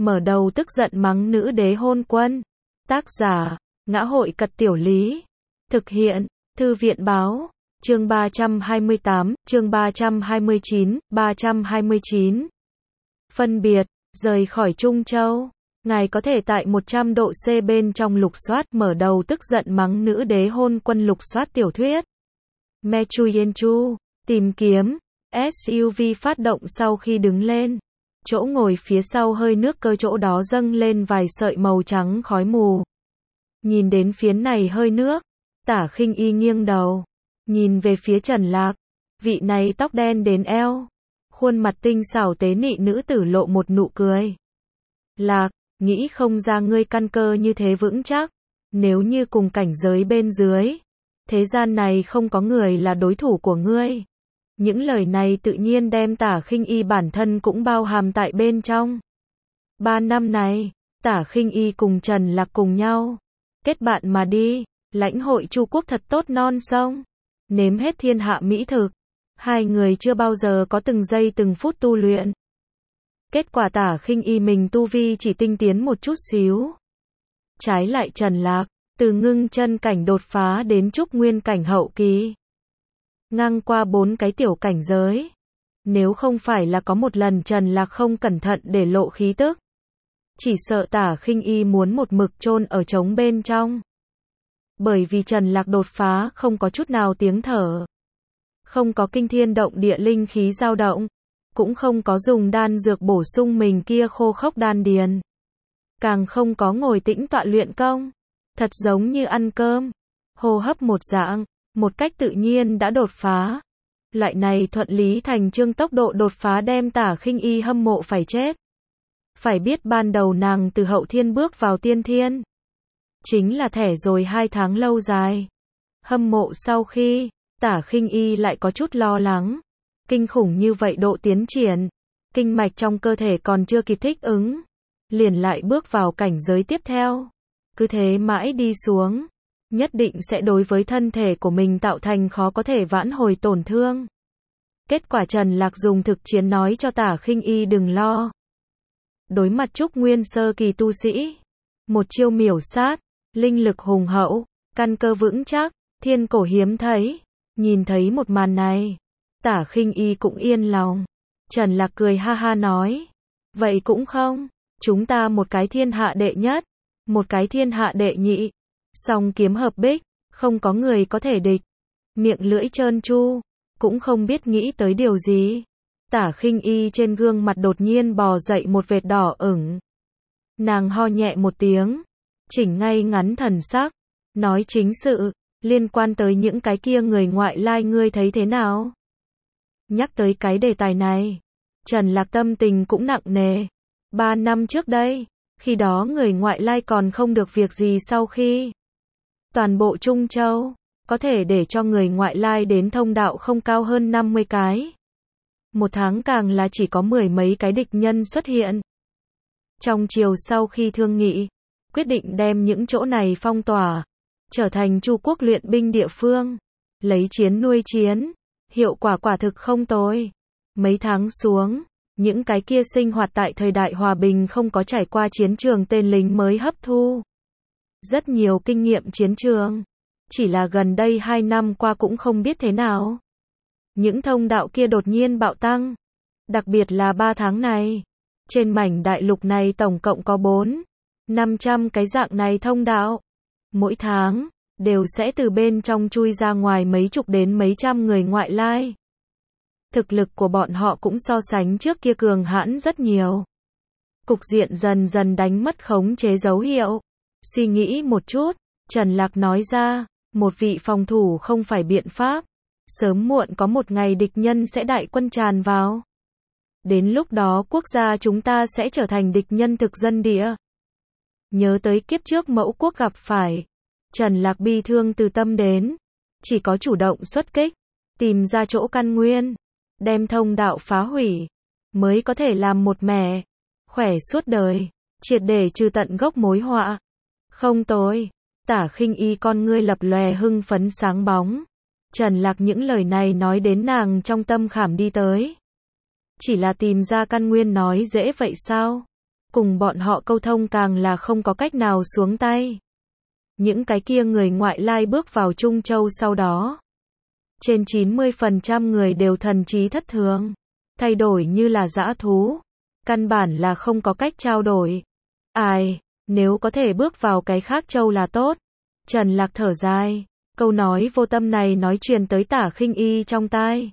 mở đầu tức giận mắng nữ đế hôn quân. Tác giả, Ngã Hội Cật Tiểu Lý. Thực hiện, Thư viện Báo. Chương 328, chương 329, 329. Phân biệt, rời khỏi Trung Châu. Ngài có thể tại 100 độ C bên trong lục soát, mở đầu tức giận mắng nữ đế hôn quân lục soát tiểu thuyết. Mechuyenchu, tìm kiếm. SUV phát động sau khi đứng lên. Chỗ ngồi phía sau hơi nước cơ chỗ đó dâng lên vài sợi màu trắng khói mù. Nhìn đến phiến này hơi nước, Tả Khinh Y nghiêng đầu, nhìn về phía Trần Lạc. Vị này tóc đen đến eo, khuôn mặt tinh xảo tế nị nữ tử lộ một nụ cười. Lạc, nghĩ không ra ngươi căn cơ như thế vững chắc. Nếu như cùng cảnh giới bên dưới, thế gian này không có người là đối thủ của ngươi. Những lời này tự nhiên đem Tả Khinh Y bản thân cũng bao hàm tại bên trong. 3 năm này, Tả Khinh Y cùng Trần Lạc cùng nhau kết bạn mà đi, lãnh hội Chu quốc thật tốt non sông, nếm hết thiên hạ mỹ thực. Hai người chưa bao giờ có từng giây từng phút tu luyện. Kết quả Tả Khinh Y mình tu vi chỉ tinh tiến một chút xíu. Trái lại Trần Lạc, từ ngưng chân cảnh đột phá đến trúc nguyên cảnh hậu kỳ. Ngang qua 4 cái tiểu cảnh giới. Nếu không phải là có một lần Trần Lạc không cẩn thận để lộ khí tức, chỉ sợ Tả Khinh Y muốn một mực chôn ở trống bên trong. Bởi vì Trần Lạc đột phá không có chút nào tiếng thở, không có kinh thiên động địa linh khí dao động, cũng không có dùng đan dược bổ sung mình kia khô khốc đan điền, càng không có ngồi tĩnh tọa luyện công, thật giống như ăn cơm, hô hấp một dạng, một cách tự nhiên đã đột phá. Loại này thuận lý thành chương tốc độ đột phá đem Tả Khinh Y hâm mộ phải chết. Phải biết ban đầu nàng từ hậu thiên bước vào tiên thiên, chính là thẻ rồi 2 tháng lâu dài. Hâm mộ sau khi, Tả Khinh Y lại có chút lo lắng. Kinh khủng như vậy độ tiến triển, kinh mạch trong cơ thể còn chưa kịp thích ứng, liền lại bước vào cảnh giới tiếp theo. Cứ thế mãi đi xuống, nhất định sẽ đối với thân thể của mình tạo thành khó có thể vãn hồi tổn thương. Kết quả Trần Lạc dùng thực chiến nói cho Tả Khinh Y đừng lo. Đối mặt trúc nguyên sơ kỳ tu sĩ, một chiêu miểu sát, linh lực hùng hậu, căn cơ vững chắc, thiên cổ hiếm thấy. Nhìn thấy một màn này, Tả Khinh Y cũng yên lòng. Trần Lạc cười ha ha nói, vậy cũng không, chúng ta một cái thiên hạ đệ nhất, một cái thiên hạ đệ nhị, song kiếm hợp bích, không có người có thể địch. Miệng lưỡi trơn tru, cũng không biết nghĩ tới điều gì. Tả Khinh Y trên gương mặt đột nhiên bò dậy một vệt đỏ ửng. Nàng ho nhẹ một tiếng, chỉnh ngay ngắn thần sắc, nói chính sự, liên quan tới những cái kia người ngoại lai ngươi thấy thế nào? Nhắc tới cái đề tài này, Trần Lạc tâm tình cũng nặng nề. 3 năm trước đây, khi đó người ngoại lai còn không được việc gì, sau khi toàn bộ Trung Châu, có thể để cho người ngoại lai đến thông đạo không cao hơn 50 cái. Một tháng càng là chỉ có 10 mấy cái địch nhân xuất hiện. Trong chiều sau khi thương nghị, quyết định đem những chỗ này phong tỏa, trở thành Chu quốc luyện binh địa phương, lấy chiến nuôi chiến, hiệu quả quả thực không tồi. Mấy tháng xuống, những cái kia sinh hoạt tại thời đại hòa bình không có trải qua chiến trường tên lính mới hấp thu rất nhiều kinh nghiệm chiến trường. Chỉ là gần đây 2 năm qua cũng không biết thế nào, những thông đạo kia đột nhiên bạo tăng. Đặc biệt là 3 tháng này, trên mảnh đại lục này tổng cộng có 400-500 cái dạng này thông đạo. Mỗi tháng, đều sẽ từ bên trong chui ra ngoài mấy chục đến mấy trăm người ngoại lai. Thực lực của bọn họ cũng so sánh trước kia cường hãn rất nhiều. Cục diện dần dần đánh mất khống chế dấu hiệu. Suy nghĩ một chút, Trần Lạc nói ra, một vị phòng thủ không phải biện pháp. Sớm muộn có một ngày địch nhân sẽ đại quân tràn vào. Đến lúc đó quốc gia chúng ta sẽ trở thành địch nhân thực dân địa. Nhớ tới kiếp trước mẫu quốc gặp phải, Trần Lạc bi thương từ tâm đến. Chỉ có chủ động xuất kích, tìm ra chỗ căn nguyên, đem thông đạo phá hủy, mới có thể làm một mẻ khỏe suốt đời, triệt để trừ tận gốc mối họa. Không tồi. Tả Khinh Y con ngươi lập lòe hưng phấn sáng bóng. Trần Lạc những lời này nói đến nàng trong tâm khảm đi tới. Chỉ là tìm ra căn nguyên nói dễ vậy sao? cùng bọn họ câu thông càng là không có cách nào xuống tay. Những cái kia người ngoại lai bước vào Trung Châu sau đó, trên 90% người đều thần trí thất thường, thay đổi như là dã thú, căn bản là không có cách trao đổi. Ai, nếu có thể bước vào cái khác châu là tốt. Trần Lạc thở dài, câu nói vô tâm này nói truyền tới Tả Khinh Y trong tai.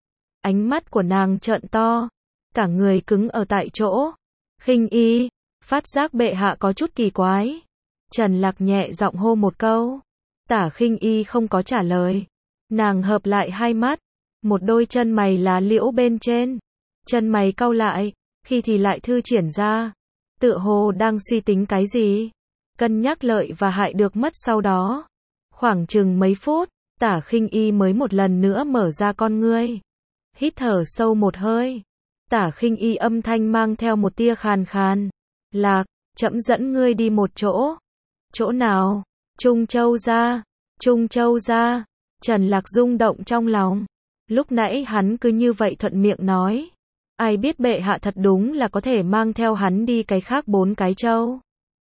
Ánh mắt của nàng trợn to, cả người cứng ở tại chỗ. Khinh Y, phát giác bệ hạ có chút kỳ quái. Trần Lạc nhẹ giọng hô một câu. Tả Khinh Y không có trả lời. Nàng hợp lại hai mắt, một đôi chân mày lá liễu bên trên. Chân mày cau lại, khi thì lại thư triển ra. Tựa hồ đang suy tính cái gì. Cân nhắc lợi và hại được mất sau đó. Khoảng chừng mấy phút, Tả Khinh Y mới một lần nữa mở ra con ngươi. Hít thở sâu một hơi. Tả Khinh Y âm thanh mang theo một tia khàn khàn. Lạc, trẫm dẫn ngươi đi một chỗ. Chỗ nào? Trung Châu ra. Trung Châu ra. Trần Lạc rung động trong lòng. Lúc nãy hắn cứ như vậy thuận miệng nói. Ai biết bệ hạ thật đúng là có thể mang theo hắn đi cái khác 4 cái châu.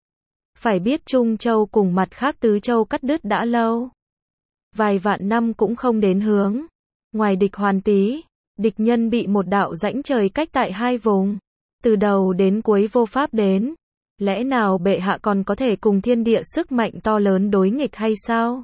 Phải biết Trung Châu cùng mặt khác tứ châu cắt đứt đã lâu. Vài vạn năm cũng không đến hướng. Ngoài địch Hoàn Tý, địch nhân bị một đạo rãnh trời cách tại hai vùng. Từ đầu đến cuối vô pháp đến. Lẽ nào bệ hạ còn có thể cùng thiên địa sức mạnh to lớn đối nghịch hay sao?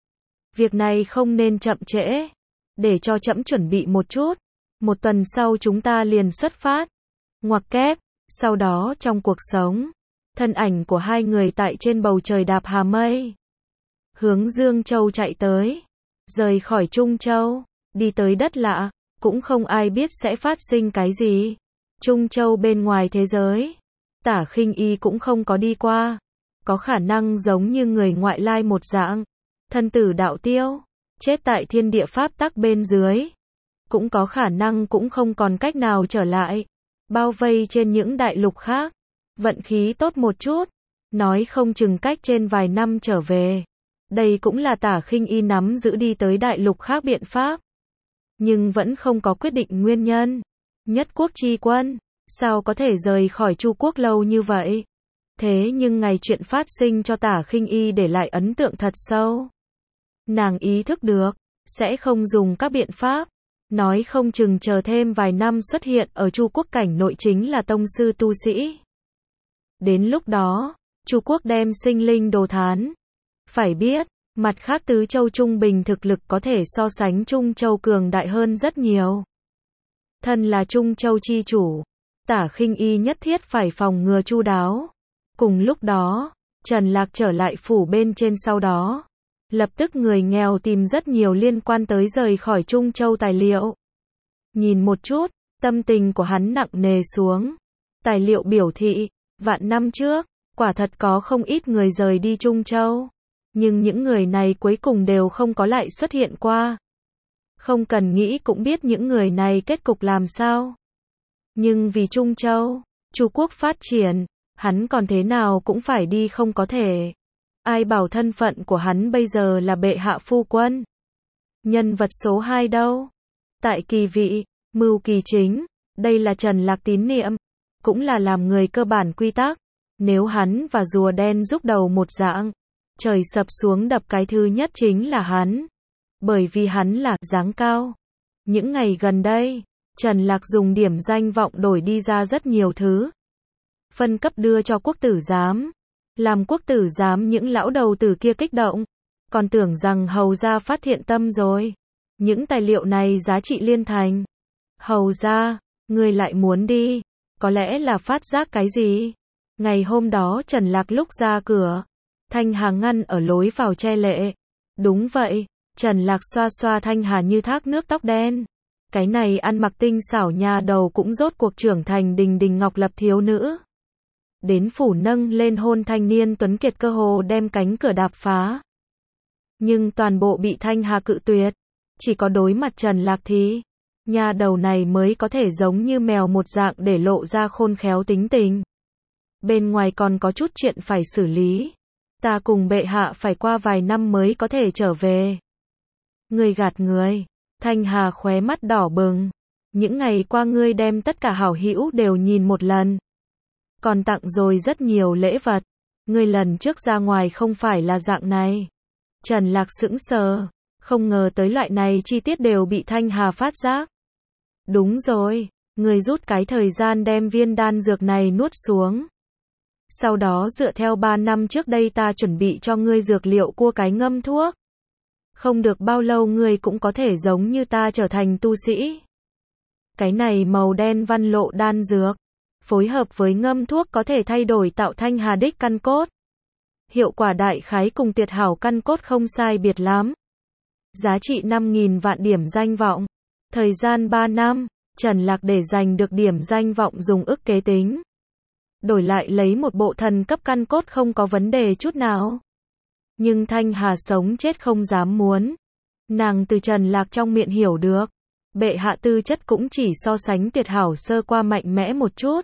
Việc này không nên chậm trễ. Để cho trẫm chuẩn bị một chút. Một tuần sau chúng ta liền xuất phát. Ngoặc kép, sau đó trong cuộc sống, thân ảnh của hai người tại trên bầu trời đạp hà mây. Hướng Dương Châu chạy tới. Rời khỏi Trung Châu, đi tới đất lạ, cũng không ai biết sẽ phát sinh cái gì. Trung Châu bên ngoài thế giới, Tả Khinh Y cũng không có đi qua. Có khả năng giống như người ngoại lai một dạng. Thân tử đạo tiêu, chết tại thiên địa pháp tắc bên dưới. Cũng có khả năng cũng không còn cách nào trở lại. Bao vây trên những đại lục khác. Vận khí tốt một chút. Nói không chừng cách trên vài năm trở về. Đây cũng là Tả Khinh Y nắm giữ đi tới đại lục khác biện pháp. Nhưng vẫn không có quyết định nguyên nhân. Nhất quốc chi quân, sao có thể rời khỏi Chu quốc lâu như vậy? Thế nhưng ngày chuyện phát sinh cho Tả Khinh Y để lại ấn tượng thật sâu. Nàng ý thức được, sẽ không dùng các biện pháp. Nói không chừng chờ thêm vài năm xuất hiện ở Chu quốc cảnh nội chính là tông sư tu sĩ. Đến lúc đó, Chu quốc đem sinh linh đồ thán. Phải biết, mặt khác tứ châu trung bình thực lực có thể so sánh Trung Châu cường đại hơn rất nhiều. Thân là Trung Châu chi chủ, Tả Khinh Y nhất thiết phải phòng ngừa chu đáo. Cùng lúc đó, Trần Lạc trở lại phủ bên trên sau đó. Lập tức người nghèo tìm rất nhiều liên quan tới rời khỏi Trung Châu tài liệu. Nhìn một chút, tâm tình của hắn nặng nề xuống. Tài liệu biểu thị, vạn năm trước, quả thật có không ít người rời đi Trung Châu. Nhưng những người này cuối cùng đều không có lại xuất hiện qua. Không cần nghĩ cũng biết những người này kết cục làm sao. Nhưng vì Trung Châu, Chu quốc phát triển, hắn còn thế nào cũng phải đi không có thể. Ai bảo thân phận của hắn bây giờ là bệ hạ phu quân. Nhân vật số 2 đâu? Tại kỳ vị, mưu kỳ chính, đây là Trần Lạc tín niệm, cũng là làm người cơ bản quy tắc. Nếu hắn và rùa đen giúp đầu một dạng, trời sập xuống đập cái thứ nhất chính là hắn. Bởi vì hắn là dáng cao. Những ngày gần đây, Trần Lạc dùng điểm danh vọng đổi đi ra rất nhiều thứ. Phân cấp đưa cho quốc tử giám. Làm quốc tử giám những lão đầu tử kia kích động. Còn tưởng rằng hầu gia phát thiện tâm rồi. Những tài liệu này giá trị liên thành. Hầu gia, ngươi lại muốn đi. Có lẽ là phát giác cái gì? Ngày hôm đó Trần Lạc lúc ra cửa, Thanh Hà ngăn ở lối vào che lệ. Đúng vậy, Trần Lạc xoa xoa Thanh Hà như thác nước tóc đen. Cái này ăn mặc tinh xảo nhà đầu cũng rốt cuộc trưởng thành đình đình ngọc lập thiếu nữ. Đến phủ nâng lên hôn thanh niên tuấn kiệt cơ hồ đem cánh cửa đạp phá. Nhưng toàn bộ bị Thanh Hà cự tuyệt. Chỉ có đối mặt Trần Lạc thì, nhà đầu này mới có thể giống như mèo một dạng để lộ ra khôn khéo tính tình. Bên ngoài còn có chút chuyện phải xử lý. Ta cùng bệ hạ phải qua vài năm mới có thể trở về. Ngươi gạt người. Thanh Hà khóe mắt đỏ bừng. Những ngày qua ngươi đem tất cả hảo hữu đều nhìn một lần. còn tặng rồi rất nhiều lễ vật. Ngươi lần trước ra ngoài không phải là dạng này. Trần Lạc sững sờ, không ngờ tới loại này chi tiết đều bị Thanh Hà phát giác. Đúng rồi, ngươi rút cái thời gian đem viên đan dược này nuốt xuống. Sau đó dựa theo 3 năm trước đây ta chuẩn bị cho ngươi dược liệu cua cái ngâm thuốc. Không được bao lâu ngươi cũng có thể giống như ta trở thành tu sĩ. Cái này màu đen văn lộ đan dược, phối hợp với ngâm thuốc có thể thay đổi tạo Thanh Hà đích căn cốt. Hiệu quả đại khái cùng tuyệt hảo căn cốt không sai biệt lắm. Giá trị 5.000 vạn điểm danh vọng. Thời gian 3 năm, Trần Lạc để giành được điểm danh vọng dùng ức kế tính. Đổi lại lấy một bộ thần cấp căn cốt không có vấn đề chút nào. Nhưng Thanh Hà sống chết không dám muốn. Nàng từ Trần Lạc trong miệng hiểu được. Bệ hạ tư chất cũng chỉ so sánh tuyệt hảo sơ qua mạnh mẽ một chút.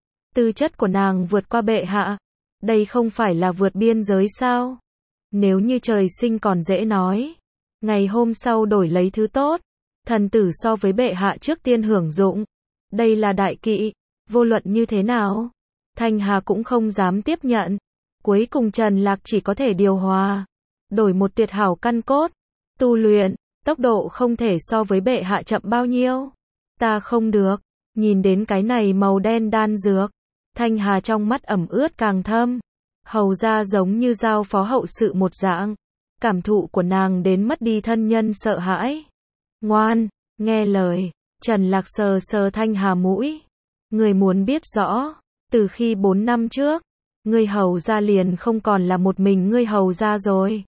Tư chất của nàng vượt qua bệ hạ. Đây không phải là vượt biên giới sao? Nếu như trời sinh còn dễ nói. Ngày hôm sau đổi lấy thứ tốt. Thần tử so với bệ hạ trước tiên hưởng dụng. Đây là đại kỵ. Vô luận như thế nào? Thanh Hà cũng không dám tiếp nhận. Cuối cùng Trần Lạc chỉ có thể điều hòa. Đổi một tuyệt hảo căn cốt. Tu luyện, tốc độ không thể so với bệ hạ chậm bao nhiêu. Ta không được. Nhìn đến cái này màu đen đan dược. Thanh Hà trong mắt ẩm ướt càng thâm. Hầu ra giống như giao phó hậu sự một dạng. Cảm thụ của nàng đến mất đi thân nhân sợ hãi. Ngoan, nghe lời. Trần Lạc sờ sờ Thanh Hà mũi. Người muốn biết rõ. Từ khi 4 năm trước, ngươi hầu gia liền không còn là một mình ngươi hầu gia rồi.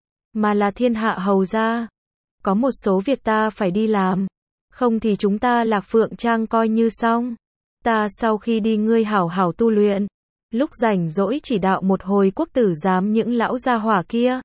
Mà là thiên hạ hầu gia. Có một số việc ta phải đi làm. Không thì chúng ta Lạc Phượng Trang coi như xong. Ta sau khi đi ngươi hảo hảo tu luyện. Lúc rảnh rỗi chỉ đạo một hồi quốc tử giám những lão gia hỏa kia.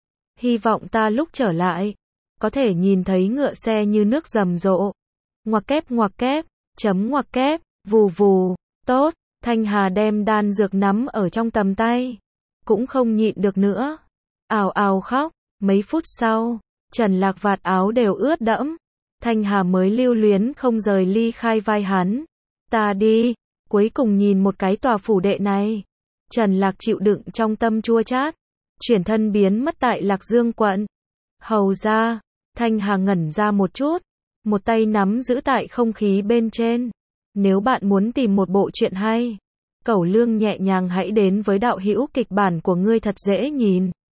Hy vọng ta lúc trở lại. Có thể nhìn thấy ngựa xe như nước rầm rộ. Ngoặc kép, chấm ngoặc kép, vù vù, tốt. Thanh Hà đem đan dược nắm ở trong tầm tay. Cũng không nhịn được nữa. Ào ào khóc. Mấy phút sau, Trần Lạc vạt áo đều ướt đẫm. Thanh Hà mới lưu luyến không rời ly khai vai hắn. Ta đi. Cuối cùng nhìn một cái tòa phủ đệ này. Trần Lạc chịu đựng trong tâm chua chát. Chuyển thân biến mất tại Lạc Dương quận. Hầu ra. Thanh Hà ngẩn ra một chút. Một tay nắm giữ tại không khí bên trên. Nếu bạn muốn tìm một bộ truyện hay, Cẩu Lương nhẹ nhàng hãy đến với đạo hữu kịch bản của ngươi thật dễ nhìn.